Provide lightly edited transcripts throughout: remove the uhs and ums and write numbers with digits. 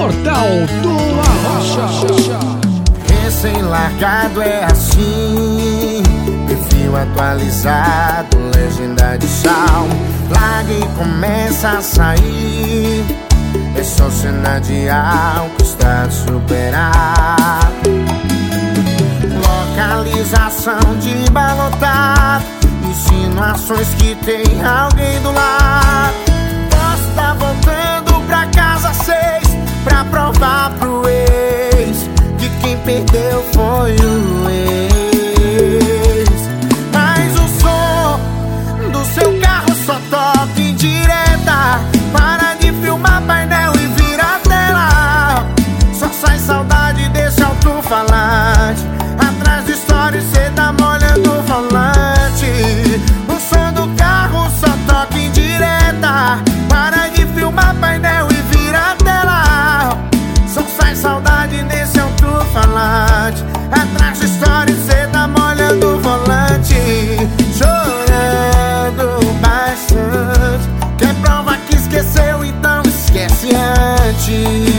Portal do Arrocha. Recém-largado é assim, perfil atualizado, legenda de salmo, larga e começa a sair. É só cena de algo que está superado. Localização de balotado, insinuações que tem alguém do lado. Posso tá voltando pra casa 6 pra provar pro ex que quem perdeu foi o ex. Mas o som do seu carro só toca em direta. Para de filmar painel e vira a tela. Só sai saudade desse alto-falante. Atrás de stories cê tá molhando o volante. O som do carro só toca em direta. Para de filmar painel e vira a tela. Só sai saudade desse alto-falante. Atrás de stories cê tá molhando o volante. Chorando bastante. Quer prova que esqueceu, então esquece antes.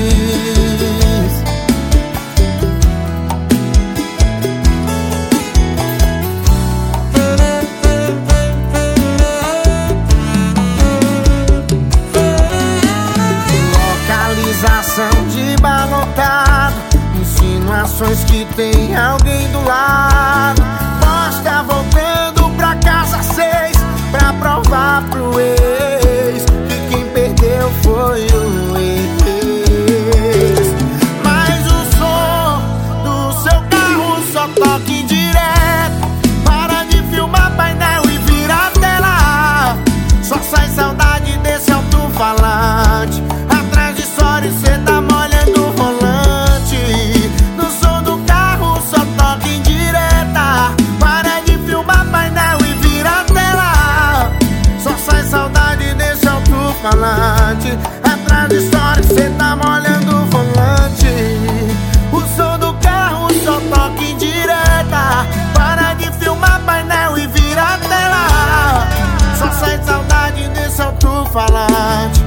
Localização de balotado, insinuações que tem alguém do lado. Posso tá voltando pra casa 6 pra provar pro ex que quem perdeu foi o ex. Mas o som do seu carro só toca em direto. Para de filmar painel e vira a tela. Só sai saudade desse alto-falante. Atrás de stories cê tá molhando o volante. No som do carro só toca em direta. Para de filmar painel e vira a tela. Só sai saudade desse alto-falante. Atrás de stories cê tá molhando o volante. O som do carro só toca em direta. Para de filmar painel e vira a tela. Só sai saudade desse alto-falante.